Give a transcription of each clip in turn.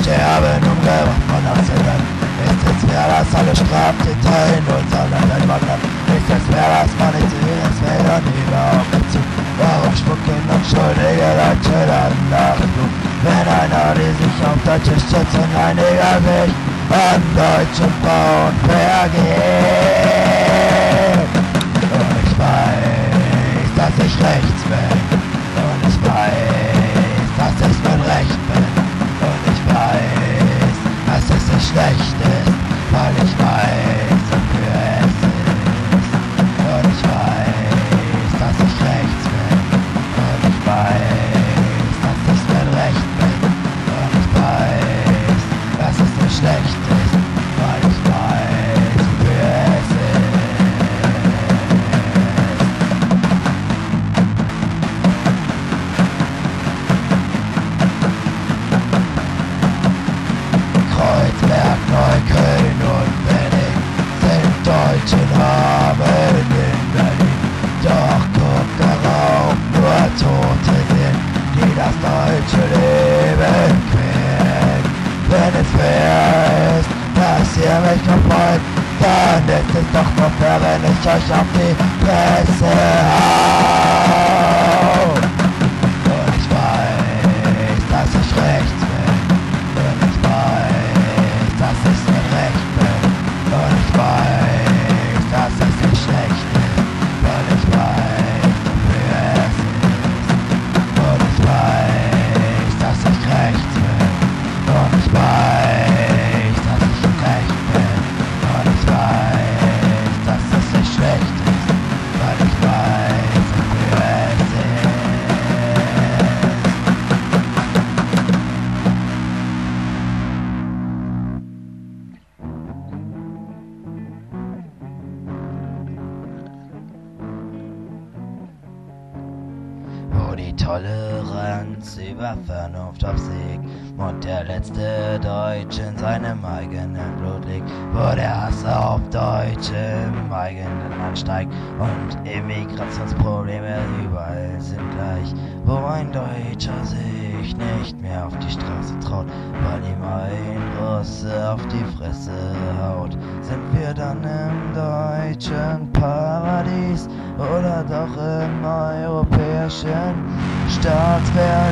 sterben, umgebracht von Nationen. Ist es wer das alle straft, in unser Land ein Wandland? Ist es wer das man nicht sehen, es fällt dann überhaupt nicht zu. Warum spucken unschuldige Leute dann nach dem Blut? Wenn einer, die sich auf deutsche Stützen ein Neger sich an deutschen Frauen vergeht. Und ich weiß, dass ich rechts bin. Und ich weiß, dass ich mein Recht bin. Und ich weiß, dass es nicht schlecht ist, weil ich weiß, wofür es ist. Und ich weiß, dass ich rechts bin. Und ich weiß, dass ich mein Recht bin. Und ich weiß, dass es nicht schlecht ist, weil ich weiß, wofür es ist. Kreuzberg, Neukölln und Berlin sind deutsche Namen in Berlin. Doch guck darauf, nur Tote sind, die das deutsche Leben quälen. Wenn es fair ist, dass ihr mich verfolgt, dann ist es doch nur fair, wenn ich euch auf die Fresse hau. Und ich weiß, dass ich rechts bin. Und ich weiß, dass ich mit Recht bin. Und ich weiß, dass es nicht schlecht ist, weil ich weiß, wofür es ist. Und ich weiß, dass ich rechts bin. Und ich weiß, dass ich recht bin. Und ich weiß, dass es nicht schlecht ist, weil ich weiß, wofür es ist. Wo die Toleranz über Vernunft obsiegt und der letzte Deutsche in seinem eigenen Blut liegt, wo der Hass auf Deutsche im eigenen Land steigt und Immigrationsprobleme überall sind gleich, wo ein Deutscher sich nicht mehr auf die Straße traut, weil ihm ein Russe auf die Fresse haut. Sind wir dann im deutschen Paradies oder doch im europäischen Staat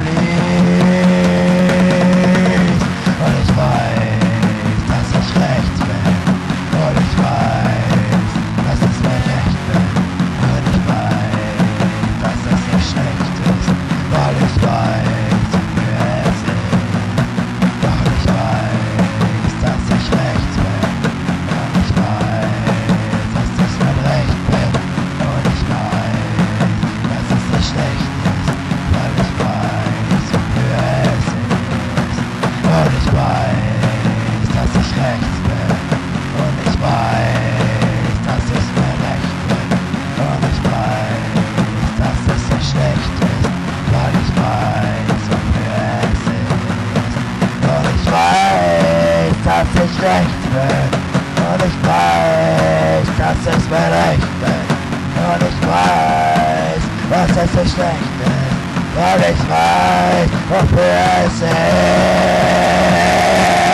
Berlin? Und ich weiß, dass ich rechts bin. Und ich weiß, dass es mein Recht bin. Und ich weiß, dass es nicht schlecht ist, weil ich weiß, wofür es ist. Und ich weiß, dass ich rechts bin. Und ich weiß, dass es mein Recht bin. Und ich weiß, dass es nicht schlecht ist, weil ich weiß, wofür es ist. Und ich weiß, dass ich rechts bin. Und ich weiß, dass ich mir recht bin. Und ich weiß, dass es nicht schlecht ist, weil ich weiß, wofür es ist. Und ich weiß, dass ich rechts bin. Und ich weiß, dass ich mir recht bin. Und ich weiß, dass es nicht schlecht ist, weil ich weiß, wofür es ist.